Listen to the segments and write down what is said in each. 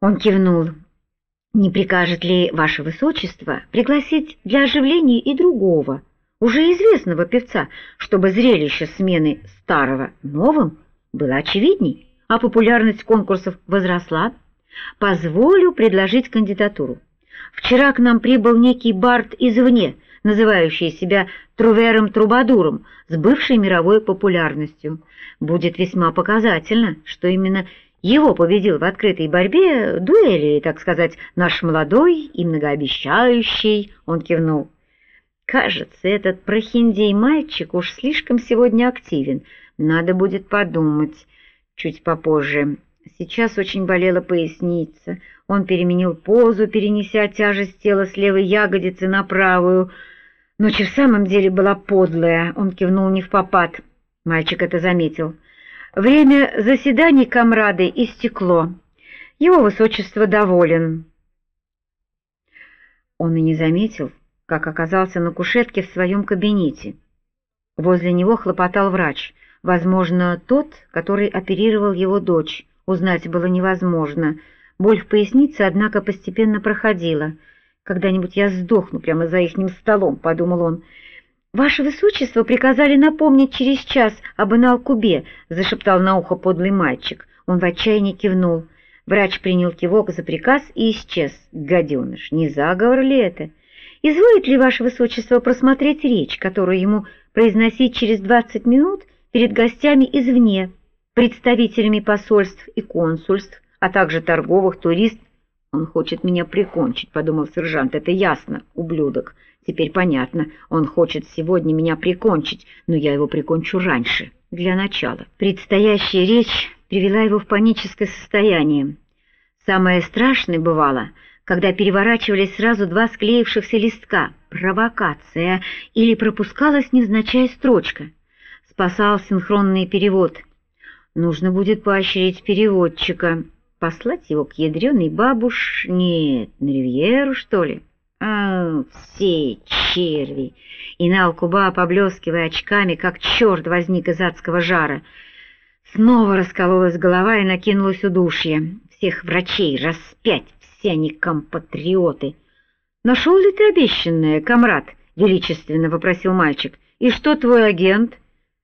Он кивнул. «Не прикажет ли ваше высочество пригласить для оживления и другого, уже известного певца, чтобы зрелище смены старого новым было очевидней, а популярность конкурсов возросла? Позволю предложить кандидатуру. Вчера к нам прибыл некий бард извне, называющий себя Трувером-Трубадуром с бывшей мировой популярностью. Будет весьма показательно, что именно его победил в открытой борьбе, дуэли, так сказать, наш молодой и многообещающий, он кивнул. Кажется, этот прохиндей-мальчик уж слишком сегодня активен. Надо будет подумать чуть попозже. Сейчас очень болела поясница. Он переменил позу, перенеся тяжесть тела с левой ягодицы на правую. Ночь в самом деле была подлая. Он кивнул невпопад. Мальчик это заметил. Время заседаний комрады истекло. Его высочество доволен. Он и не заметил, как оказался на кушетке в своем кабинете. Возле него хлопотал врач, возможно, тот, который оперировал его дочь. Узнать было невозможно. Боль в пояснице, однако, постепенно проходила. «Когда-нибудь я сдохну прямо за ихним столом», — подумал он. «Ваше высочество приказали напомнить через час об Инал-Кубе», — зашептал на ухо подлый мальчик. Он в отчаянии кивнул. Врач принял кивок за приказ и исчез. Гаденыш, не заговор ли это? «Изволит ли ваше высочество просмотреть речь, которую ему произносить через 20 минут перед гостями извне, представителями посольств и консульств, а также торговых, туристов?» «Он хочет меня прикончить», — подумал сержант. «Это ясно, ублюдок. Теперь понятно. Он хочет сегодня меня прикончить, но я его прикончу раньше. Для начала». Предстоящая речь привела его в паническое состояние. Самое страшное бывало, когда переворачивались сразу два склеившихся листка. Провокация. Или пропускалась невзначай строчка. Спасал синхронный перевод. Нужно будет поощрить переводчика. Послать его к ядреной бабуш... Нет, на Ривьеру, что ли? Все черви! Инал-Куба, поблескивая очками, как черт, возник из адского жара. Снова раскололась голова и накинулась удушье. Всех врачей распять, все они компатриоты. «Нашел ли ты обещанное, комрад?» — величественно вопросил мальчик. «И что твой агент?»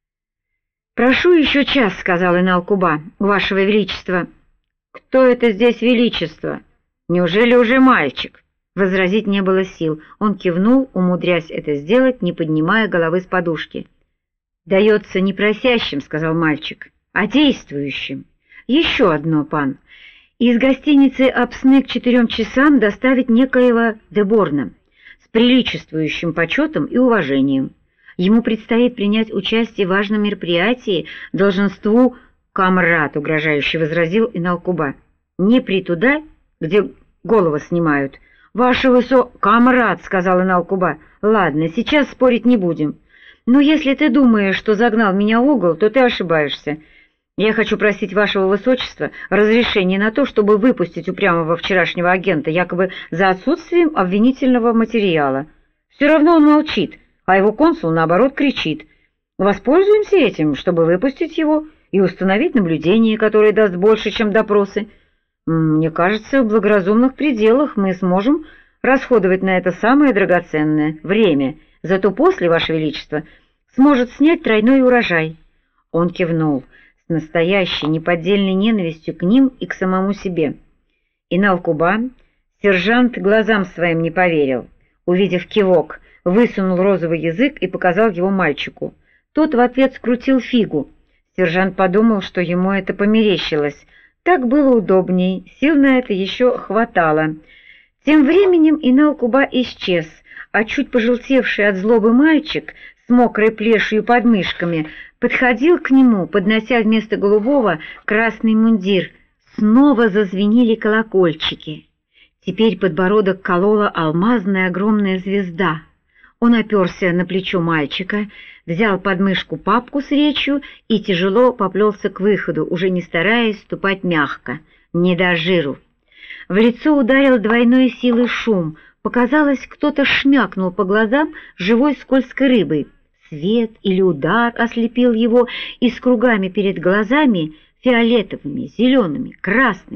«Прошу еще час», — сказал Инал-Куба, — «Вашего Величества». «Кто это здесь Величество? Неужели уже мальчик?» Возразить не было сил. Он кивнул, умудрясь это сделать, не поднимая головы с подушки. «Дается не просящим», — сказал мальчик, — «а действующим. Еще одно, пан. Из гостиницы Апсны к 4 часам доставить некоего Деборна с приличествующим почетом и уважением. Ему предстоит принять участие в важном мероприятии, долженству...» «Камрад», — угрожающе возразил Инал-Куба, — «не при туда, где голову снимают». «Ваше Камрад», — сказал Инал-Куба, — «ладно, сейчас спорить не будем. Но если ты думаешь, что загнал меня в угол, то ты ошибаешься. Я хочу просить вашего высочества разрешения на то, чтобы выпустить упрямого вчерашнего агента, якобы за отсутствием обвинительного материала. Все равно он молчит, а его консул, наоборот, кричит. Воспользуемся этим, чтобы выпустить его и установить наблюдение, которое даст больше, чем допросы. Мне кажется, в благоразумных пределах мы сможем расходовать на это самое драгоценное время. Зато после, Ваше Величество, сможет снять тройной урожай». Он кивнул с настоящей неподдельной ненавистью к ним и к самому себе. Инал-Куба, сержант, глазам своим не поверил. Увидев кивок, высунул розовый язык и показал его мальчику. Тот в ответ скрутил фигу. Сержант подумал, что ему это померещилось. Так было удобней, сил на это еще хватало. Тем временем Инал-Куба исчез, а чуть пожелтевший от злобы мальчик с мокрой плешью под мышками подходил к нему, поднося вместо голубого красный мундир. Снова зазвенели колокольчики. Теперь подбородок колола алмазная огромная звезда. Он оперся на плечо мальчика, взял под мышку папку с речью и тяжело поплелся к выходу, уже не стараясь ступать мягко, не до жиру. В лицо ударил двойной силой шум. Показалось, кто-то шмякнул по глазам живой скользкой рыбой. Свет или удар ослепил его, и с кругами перед глазами, фиолетовыми, зелеными, красными,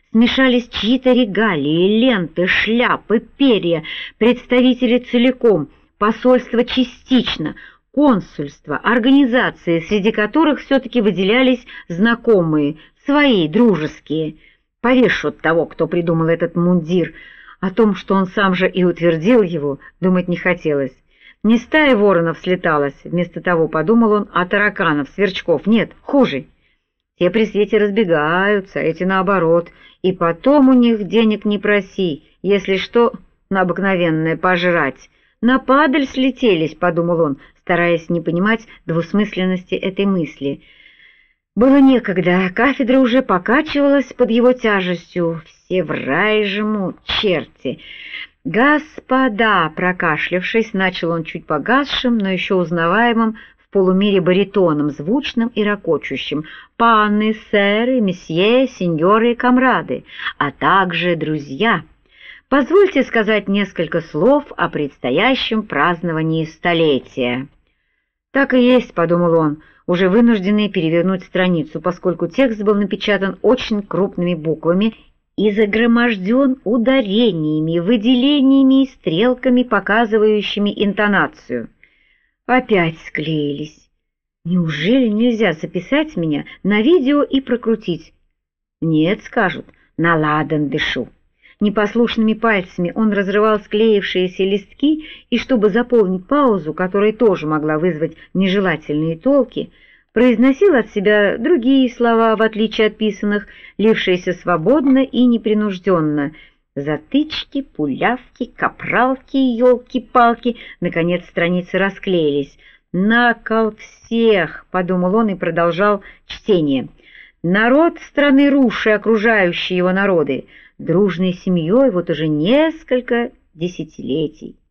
Смешались чьи-то регалии, ленты, шляпы, перья, представители целиком, посольство частично, консульство, организации, среди которых все-таки выделялись знакомые, свои, дружеские. Повешут того, кто придумал этот мундир. О том, что он сам же и утвердил его, думать не хотелось. Не стая воронов слеталась, вместо того подумал он о тараканов, сверчков, нет, хуже. Те при свете разбегаются, эти наоборот, и потом у них денег не проси, если что, на обыкновенное пожрать. На падаль слетелись, подумал он, стараясь не понимать двусмысленности этой мысли. Было некогда, кафедра уже покачивалась под его тяжестью, все в рай жмут, черти. «Господа!» — прокашлявшись, начал он чуть погасшим, но еще узнаваемым в полумере баритоном, звучным и ракочущим. «Панны, сэры, месье, сеньоры и камрады, а также друзья! Позвольте сказать несколько слов о предстоящем праздновании столетия». «Так и есть», — подумал он, уже вынужденный перевернуть страницу, поскольку текст был напечатан очень крупными буквами и загроможден ударениями, выделениями и стрелками, показывающими интонацию. Опять склеились. Неужели нельзя записать меня на видео и прокрутить? Нет, скажут, на ладан дышу. Непослушными пальцами он разрывал склеившиеся листки, и чтобы заполнить паузу, которая тоже могла вызвать нежелательные толки, произносил от себя другие слова, в отличие от писанных, лившиеся свободно и непринужденно. Затычки, пулявки, капралки, елки-палки. Наконец страницы расклеились. «На кол всех!» — подумал он и продолжал чтение. «Народ страны Руши, окружающие его народы, дружной семьей вот уже несколько десятилетий.